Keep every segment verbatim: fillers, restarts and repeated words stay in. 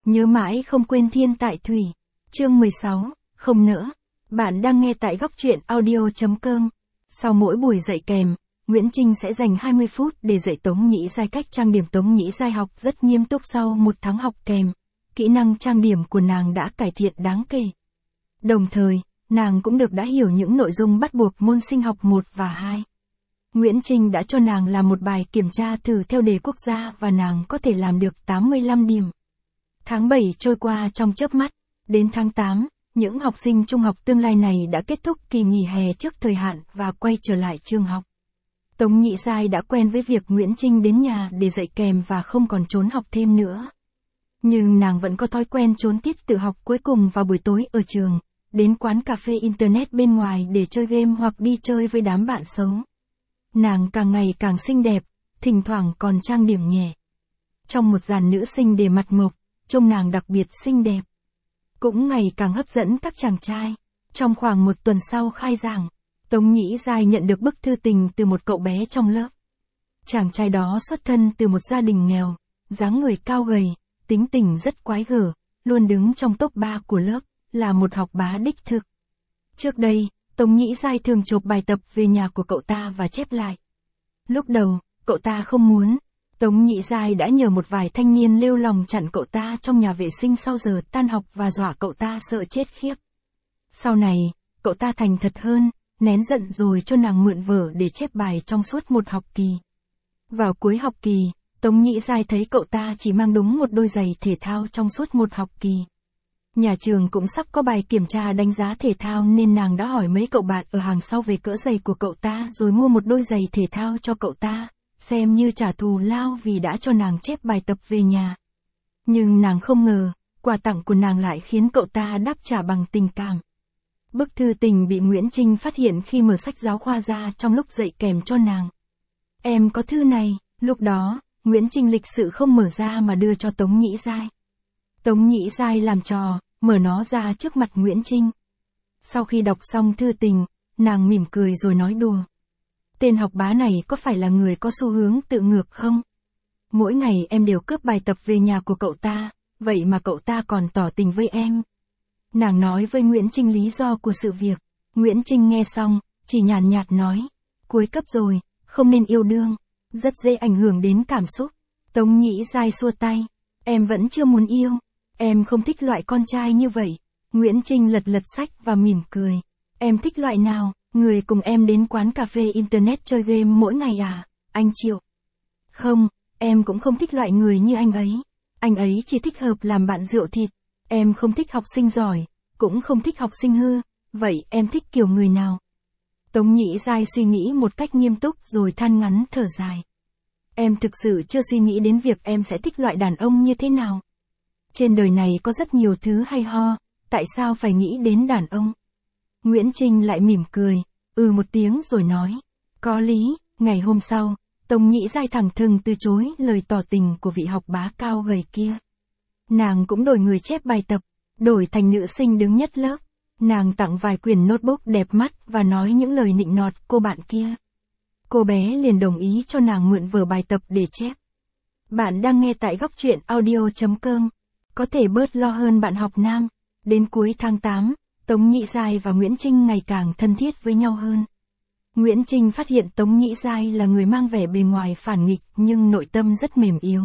Nhớ mãi không quên thiên tại thủy. Chương mười sáu, không nỡ. Bạn đang nghe tại góc truyện audio chấm com. Sau mỗi buổi dạy kèm, Nguyễn Trinh sẽ dành hai mươi phút để dạy Tống Nhĩ Giai cách trang điểm. Tống Nhĩ Giai học rất nghiêm túc. Sau một tháng học kèm, kỹ năng trang điểm của nàng đã cải thiện đáng kể. Đồng thời, nàng cũng được đã hiểu những nội dung bắt buộc môn sinh học một và hai. Nguyễn Trinh đã cho nàng làm một bài kiểm tra thử theo đề quốc gia và nàng có thể làm được tám mươi lăm điểm. Tháng bảy trôi qua trong chớp mắt, đến tháng tám, những học sinh trung học tương lai này đã kết thúc kỳ nghỉ hè trước thời hạn và quay trở lại trường học. Tống Nhĩ Giai đã quen với việc Nguyễn Trinh đến nhà để dạy kèm và không còn trốn học thêm nữa. Nhưng nàng vẫn có thói quen trốn tiết tự học cuối cùng vào buổi tối ở trường, đến quán cà phê internet bên ngoài để chơi game hoặc đi chơi với đám bạn xấu. Nàng càng ngày càng xinh đẹp, thỉnh thoảng còn trang điểm nhẹ. Trong một dàn nữ sinh để mặt mộc, trông nàng đặc biệt xinh đẹp. Cũng ngày càng hấp dẫn các chàng trai. Trong khoảng một tuần sau khai giảng, Tống Nhĩ Giai nhận được bức thư tình từ một cậu bé trong lớp. Chàng trai đó xuất thân từ một gia đình nghèo, dáng người cao gầy, tính tình rất quái gở, luôn đứng trong top ba của lớp, là một học bá đích thực. Trước đây, Tống Nhĩ Giai thường chộp bài tập về nhà của cậu ta và chép lại. Lúc đầu, cậu ta không muốn. Tống Nhĩ Giai đã nhờ một vài thanh niên lêu lỏng chặn cậu ta trong nhà vệ sinh sau giờ tan học và dọa cậu ta sợ chết khiếp. Sau này, cậu ta thành thật hơn, nén giận rồi cho nàng mượn vở để chép bài trong suốt một học kỳ. Vào cuối học kỳ, Tống Nhĩ Giai thấy cậu ta chỉ mang đúng một đôi giày thể thao trong suốt một học kỳ. Nhà trường cũng sắp có bài kiểm tra đánh giá thể thao nên nàng đã hỏi mấy cậu bạn ở hàng sau về cỡ giày của cậu ta rồi mua một đôi giày thể thao cho cậu ta, xem như trả thù lao vì đã cho nàng chép bài tập về nhà. Nhưng nàng không ngờ, quà tặng của nàng lại khiến cậu ta đáp trả bằng tình cảm. Bức thư tình bị Nguyễn Trinh phát hiện khi mở sách giáo khoa ra trong lúc dạy kèm cho nàng. Em có thư này, lúc đó, Nguyễn Trinh lịch sự không mở ra mà đưa cho Tống Nhĩ Giai. Tống Nhĩ Giai làm trò, mở nó ra trước mặt Nguyễn Trinh. Sau khi đọc xong thư tình, nàng mỉm cười rồi nói đùa. Tên học bá này có phải là người có xu hướng tự ngược không? Mỗi ngày em đều cướp bài tập về nhà của cậu ta, vậy mà cậu ta còn tỏ tình với em. Nàng nói với Nguyễn Trinh lý do của sự việc. Nguyễn Trinh nghe xong, chỉ nhàn nhạt nói. Cuối cấp rồi, không nên yêu đương, rất dễ ảnh hưởng đến cảm xúc. Tống Nhĩ Giai xua tay. Em vẫn chưa muốn yêu. Em không thích loại con trai như vậy. Nguyễn Trinh lật lật sách và mỉm cười. Em thích loại nào? Người cùng em đến quán cà phê internet chơi game mỗi ngày à? Anh Triệu. Không, em cũng không thích loại người như anh ấy. Anh ấy chỉ thích hợp làm bạn rượu thịt. Em không thích học sinh giỏi, cũng không thích học sinh hư. Vậy em thích kiểu người nào? Tống Nhĩ Giai suy nghĩ một cách nghiêm túc rồi than ngắn thở dài. Em thực sự chưa suy nghĩ đến việc em sẽ thích loại đàn ông như thế nào. Trên đời này có rất nhiều thứ hay ho, tại sao phải nghĩ đến đàn ông? Nguyễn Trinh lại mỉm cười, ừ một tiếng rồi nói. Có lý. Ngày hôm sau, Tống Nhĩ Giai thẳng thừng từ chối lời tỏ tình của vị học bá cao gầy kia. Nàng cũng đổi người chép bài tập, đổi thành nữ sinh đứng nhất lớp. Nàng tặng vài quyển notebook đẹp mắt và nói những lời nịnh nọt cô bạn kia. Cô bé liền đồng ý cho nàng mượn vở bài tập để chép. Bạn đang nghe tại góc truyện audio chấm com. Có thể bớt lo hơn bạn học nam. Đến cuối tháng tám, Tống Nhĩ Giai và Nguyễn Trinh ngày càng thân thiết với nhau hơn. Nguyễn Trinh phát hiện Tống Nhĩ Giai là người mang vẻ bề ngoài phản nghịch nhưng nội tâm rất mềm yếu.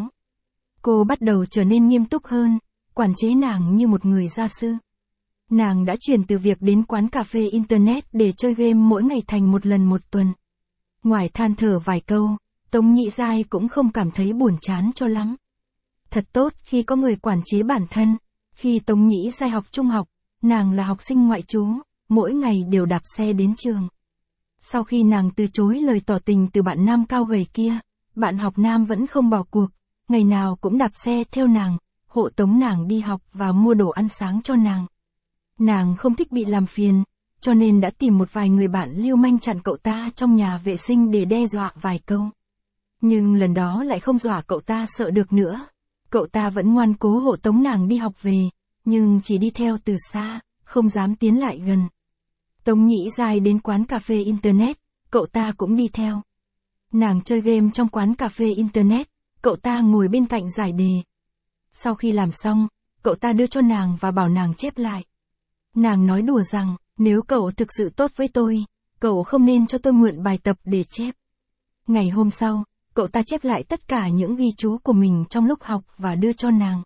Cô bắt đầu trở nên nghiêm túc hơn, quản chế nàng như một người gia sư. Nàng đã chuyển từ việc đến quán cà phê internet để chơi game mỗi ngày thành một lần một tuần. Ngoài than thở vài câu, Tống Nhĩ Giai cũng không cảm thấy buồn chán cho lắm. Thật tốt khi có người quản chế bản thân. Khi Tống Nhĩ Giai học trung học, nàng là học sinh ngoại trú, mỗi ngày đều đạp xe đến trường. Sau khi nàng từ chối lời tỏ tình từ bạn nam cao gầy kia, bạn học nam vẫn không bỏ cuộc, ngày nào cũng đạp xe theo nàng, hộ tống nàng đi học và mua đồ ăn sáng cho nàng. Nàng không thích bị làm phiền, cho nên đã tìm một vài người bạn lưu manh chặn cậu ta trong nhà vệ sinh để đe dọa vài câu. Nhưng lần đó lại không dọa cậu ta sợ được nữa. Cậu ta vẫn ngoan cố hộ tống nàng đi học về, nhưng chỉ đi theo từ xa, không dám tiến lại gần. Tống Nhĩ Giai đến quán cà phê internet, cậu ta cũng đi theo. Nàng chơi game trong quán cà phê internet, cậu ta ngồi bên cạnh giải đề. Sau khi làm xong, cậu ta đưa cho nàng và bảo nàng chép lại. Nàng nói đùa rằng, nếu cậu thực sự tốt với tôi, cậu không nên cho tôi mượn bài tập để chép. Ngày hôm sau, cậu ta chép lại tất cả những ghi chú của mình trong lúc học và đưa cho nàng.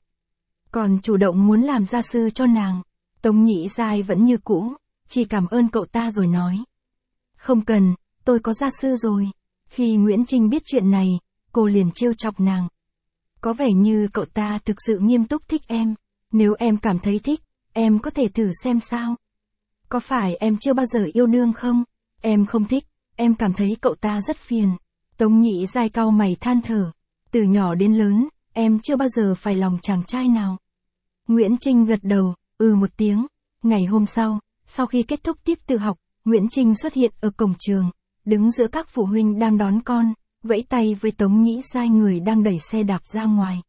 Còn chủ động muốn làm gia sư cho nàng. Tống Nhĩ Giai vẫn như cũ, chỉ cảm ơn cậu ta rồi nói. Không cần, tôi có gia sư rồi. Khi Nguyễn Trinh biết chuyện này, cô liền trêu chọc nàng. Có vẻ như cậu ta thực sự nghiêm túc thích em. Nếu em cảm thấy thích, em có thể thử xem sao. Có phải em chưa bao giờ yêu đương không? Em không thích, em cảm thấy cậu ta rất phiền. Tống Nhĩ Giai cau mày than thở. Từ nhỏ đến lớn, em chưa bao giờ phải lòng chàng trai nào. Nguyễn Trinh gật đầu, ừ một tiếng. Ngày hôm sau, sau khi kết thúc tiết tự học, Nguyễn Trinh xuất hiện ở cổng trường, đứng giữa các phụ huynh đang đón con, vẫy tay với Tống Nhĩ Giai người đang đẩy xe đạp ra ngoài.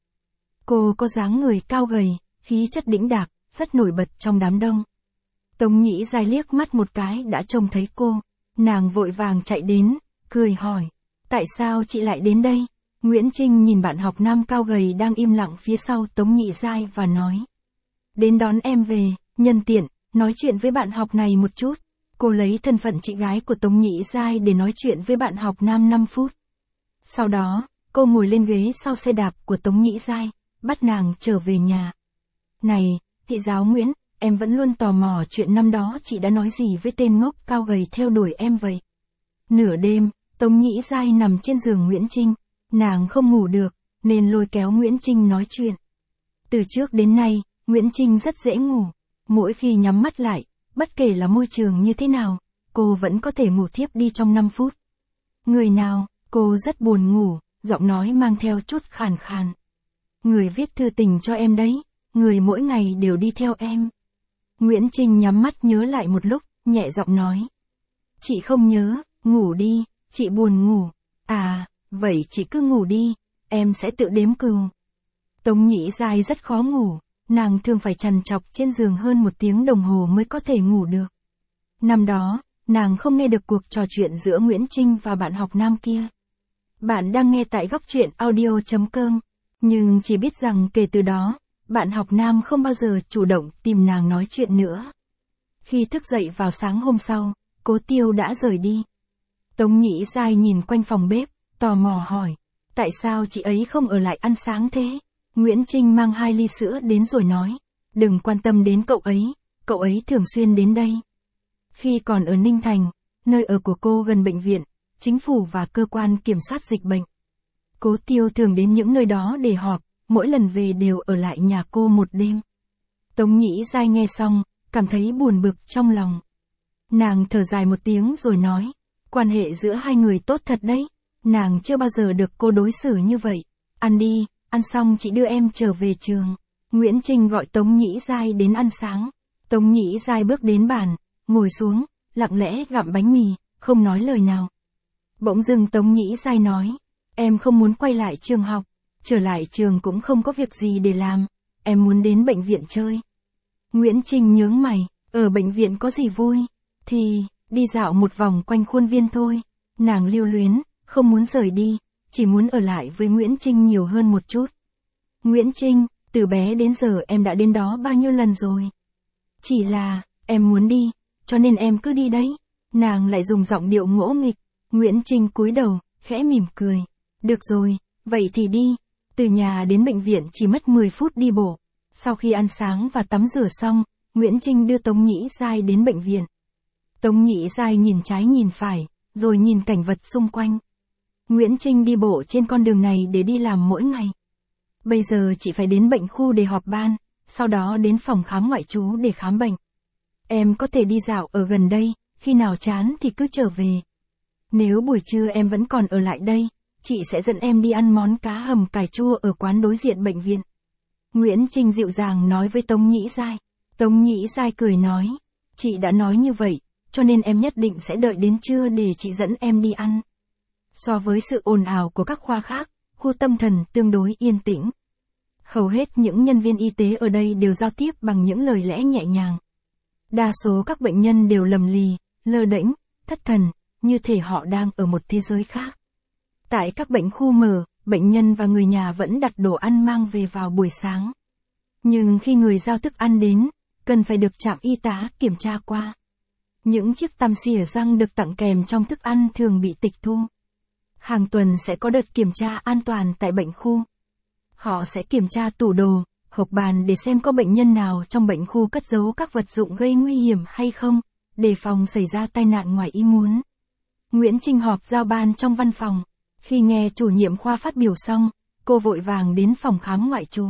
Cô có dáng người cao gầy, khí chất đĩnh đạc, rất nổi bật trong đám đông. Tống Nhĩ Giai liếc mắt một cái đã trông thấy cô, nàng vội vàng chạy đến, cười hỏi, tại sao chị lại đến đây? Nguyễn Trinh nhìn bạn học nam cao gầy đang im lặng phía sau Tống Nhĩ Giai và nói, đến đón em về, nhân tiện, nói chuyện với bạn học này một chút. Cô lấy thân phận chị gái của Tống Nhĩ Giai để nói chuyện với bạn học nam năm phút. Sau đó, cô ngồi lên ghế sau xe đạp của Tống Nhĩ Giai, bắt nàng trở về nhà. Này, thị giáo Nguyễn, em vẫn luôn tò mò chuyện năm đó chị đã nói gì với tên ngốc cao gầy theo đuổi em vậy. Nửa đêm, Tống Nhĩ Giai nằm trên giường Nguyễn Trinh, nàng không ngủ được, nên lôi kéo Nguyễn Trinh nói chuyện. Từ trước đến nay, Nguyễn Trinh rất dễ ngủ, mỗi khi nhắm mắt lại, bất kể là môi trường như thế nào, cô vẫn có thể ngủ thiếp đi trong năm phút. Người nào, cô rất buồn ngủ, giọng nói mang theo chút khàn khàn. Người viết thư tình cho em đấy, người mỗi ngày đều đi theo em. Nguyễn Trinh nhắm mắt nhớ lại một lúc, nhẹ giọng nói. Chị không nhớ, ngủ đi, chị buồn ngủ. À, vậy chị cứ ngủ đi, em sẽ tự đếm cừu. Tống Nhĩ Giai rất khó ngủ, nàng thường phải trằn trọc trên giường hơn một tiếng đồng hồ mới có thể ngủ được. Năm đó, nàng không nghe được cuộc trò chuyện giữa Nguyễn Trinh và bạn học nam kia. Bạn đang nghe tại góc truyện audio chấm com, nhưng chỉ biết rằng kể từ đó, bạn học nam không bao giờ chủ động tìm nàng nói chuyện nữa. Khi thức dậy vào sáng hôm sau, Cố Tiêu đã rời đi. Tống Nhĩ Giai nhìn quanh phòng bếp, tò mò hỏi, tại sao chị ấy không ở lại ăn sáng thế? Nguyễn Trinh mang hai ly sữa đến rồi nói, đừng quan tâm đến cậu ấy, cậu ấy thường xuyên đến đây. Khi còn ở Ninh Thành, nơi ở của cô gần bệnh viện, chính phủ và cơ quan kiểm soát dịch bệnh. Cố Tiêu thường đến những nơi đó để họp, mỗi lần về đều ở lại nhà cô một đêm. Tống Nhĩ Giai nghe xong, cảm thấy buồn bực trong lòng. Nàng thở dài một tiếng rồi nói, quan hệ giữa hai người tốt thật đấy, nàng chưa bao giờ được cô đối xử như vậy. Ăn đi, ăn xong chị đưa em trở về trường. Nguyễn Trinh gọi Tống Nhĩ Giai đến ăn sáng. Tống Nhĩ Giai bước đến bàn, ngồi xuống, lặng lẽ gặm bánh mì, không nói lời nào. Bỗng dưng Tống Nhĩ Giai nói, em không muốn quay lại trường học, trở lại trường cũng không có việc gì để làm, em muốn đến bệnh viện chơi. Nguyễn Trinh nhướng mày, ở bệnh viện có gì vui, thì, đi dạo một vòng quanh khuôn viên thôi. Nàng lưu luyến, không muốn rời đi, chỉ muốn ở lại với Nguyễn Trinh nhiều hơn một chút. Nguyễn Trinh, từ bé đến giờ em đã đến đó bao nhiêu lần rồi? Chỉ là, em muốn đi, cho nên em cứ đi đấy. Nàng lại dùng giọng điệu ngỗ nghịch. Nguyễn Trinh cúi đầu, khẽ mỉm cười. Được rồi, vậy thì đi. Từ nhà đến bệnh viện chỉ mất mười phút đi bộ. Sau khi ăn sáng và tắm rửa xong, Nguyễn Trinh đưa Tống Nhĩ Giai đến bệnh viện. Tống Nhĩ Giai nhìn trái nhìn phải, rồi nhìn cảnh vật xung quanh. Nguyễn Trinh đi bộ trên con đường này để đi làm mỗi ngày. Bây giờ chị phải đến bệnh khu để họp ban, sau đó đến phòng khám ngoại trú để khám bệnh. Em có thể đi dạo ở gần đây, khi nào chán thì cứ trở về. Nếu buổi trưa em vẫn còn ở lại đây, chị sẽ dẫn em đi ăn món cá hầm cải chua ở quán đối diện bệnh viện. Nguyễn Trinh dịu dàng nói với Tống Nhĩ Giai. Tống Nhĩ Giai cười nói, chị đã nói như vậy, cho nên em nhất định sẽ đợi đến trưa để chị dẫn em đi ăn. So với sự ồn ào của các khoa khác, khu tâm thần tương đối yên tĩnh. Hầu hết những nhân viên y tế ở đây đều giao tiếp bằng những lời lẽ nhẹ nhàng. Đa số các bệnh nhân đều lầm lì, lơ đễnh, thất thần, như thể họ đang ở một thế giới khác. Tại các bệnh khu mở, bệnh nhân và người nhà vẫn đặt đồ ăn mang về vào buổi sáng. Nhưng khi người giao thức ăn đến, cần phải được trạm y tá kiểm tra qua. Những chiếc tăm xỉa răng được tặng kèm trong thức ăn thường bị tịch thu. Hàng tuần sẽ có đợt kiểm tra an toàn tại bệnh khu. Họ sẽ kiểm tra tủ đồ, hộp bàn để xem có bệnh nhân nào trong bệnh khu cất giấu các vật dụng gây nguy hiểm hay không, đề phòng xảy ra tai nạn ngoài ý muốn. Nguyễn Trinh họp giao ban trong văn phòng. Khi nghe chủ nhiệm khoa phát biểu xong, cô vội vàng đến phòng khám ngoại trú.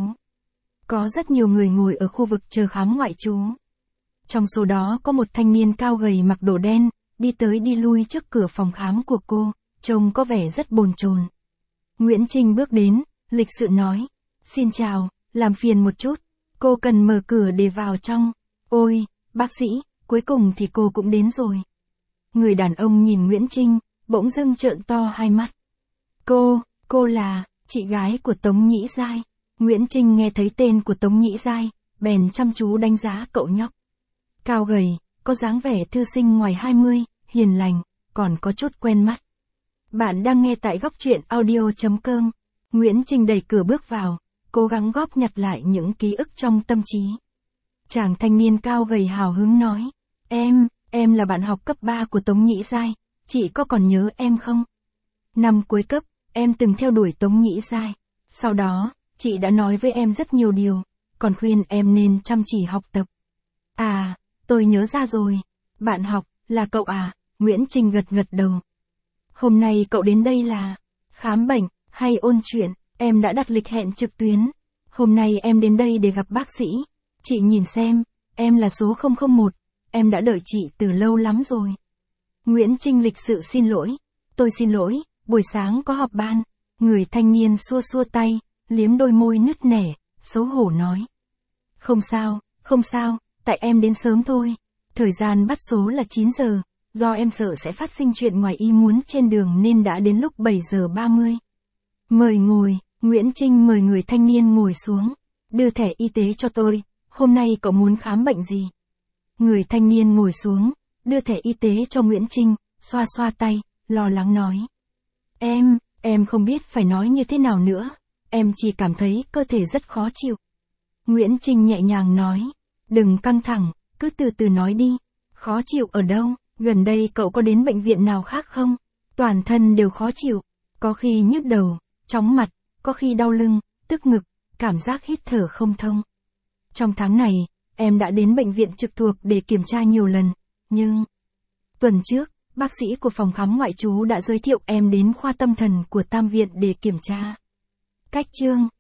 Có rất nhiều người ngồi ở khu vực chờ khám ngoại trú. Trong số đó có một thanh niên cao gầy mặc đồ đen, đi tới đi lui trước cửa phòng khám của cô, trông có vẻ rất bồn chồn. Nguyễn Trinh bước đến, lịch sự nói, xin chào, làm phiền một chút, cô cần mở cửa để vào trong. Ôi, bác sĩ, cuối cùng thì cô cũng đến rồi. Người đàn ông nhìn Nguyễn Trinh, bỗng dưng trợn to hai mắt. Cô, cô là, chị gái của Tống Nhĩ Giai. Nguyễn Trinh nghe thấy tên của Tống Nhĩ Giai, bèn chăm chú đánh giá cậu nhóc. Cao gầy, có dáng vẻ thư sinh ngoài hai mươi, hiền lành, còn có chút quen mắt. Bạn đang nghe tại góc truyện audio chấm com. Nguyễn Trinh đẩy cửa bước vào, cố gắng góp nhặt lại những ký ức trong tâm trí. Chàng thanh niên cao gầy hào hứng nói, em, em là bạn học cấp ba của Tống Nhĩ Giai, chị có còn nhớ em không? Năm cuối cấp, em từng theo đuổi Tống Nhĩ Giai. Sau đó, chị đã nói với em rất nhiều điều, còn khuyên em nên chăm chỉ học tập. À, tôi nhớ ra rồi. Bạn học, là cậu à? Nguyễn Trinh gật gật đầu. Hôm nay cậu đến đây là khám bệnh, hay ôn chuyện? Em đã đặt lịch hẹn trực tuyến. Hôm nay em đến đây để gặp bác sĩ. Chị nhìn xem, em là số không không một. Em đã đợi chị từ lâu lắm rồi. Nguyễn Trinh lịch sự xin lỗi. Tôi xin lỗi, buổi sáng có họp ban. Người thanh niên xua xua tay, liếm đôi môi nứt nẻ, xấu hổ nói. Không sao, không sao, tại em đến sớm thôi. Thời gian bắt số là chín giờ, do em sợ sẽ phát sinh chuyện ngoài ý muốn trên đường nên đã đến lúc bảy giờ ba mươi. Mời ngồi, Nguyễn Trinh mời người thanh niên ngồi xuống. Đưa thẻ y tế cho tôi, hôm nay cậu muốn khám bệnh gì? Người thanh niên ngồi xuống, đưa thẻ y tế cho Nguyễn Trinh, xoa xoa tay, lo lắng nói. Em, em không biết phải nói như thế nào nữa, em chỉ cảm thấy cơ thể rất khó chịu. Nguyễn Trinh nhẹ nhàng nói, đừng căng thẳng, cứ từ từ nói đi. Khó chịu ở đâu? Gần đây cậu có đến bệnh viện nào khác không? Toàn thân đều khó chịu, có khi nhức đầu, chóng mặt, có khi đau lưng, tức ngực, cảm giác hít thở không thông. Trong tháng này, em đã đến bệnh viện trực thuộc để kiểm tra nhiều lần, nhưng... Tuần trước, bác sĩ của phòng khám ngoại trú đã giới thiệu em đến khoa tâm thần của Tam Viện để kiểm tra. Cách chương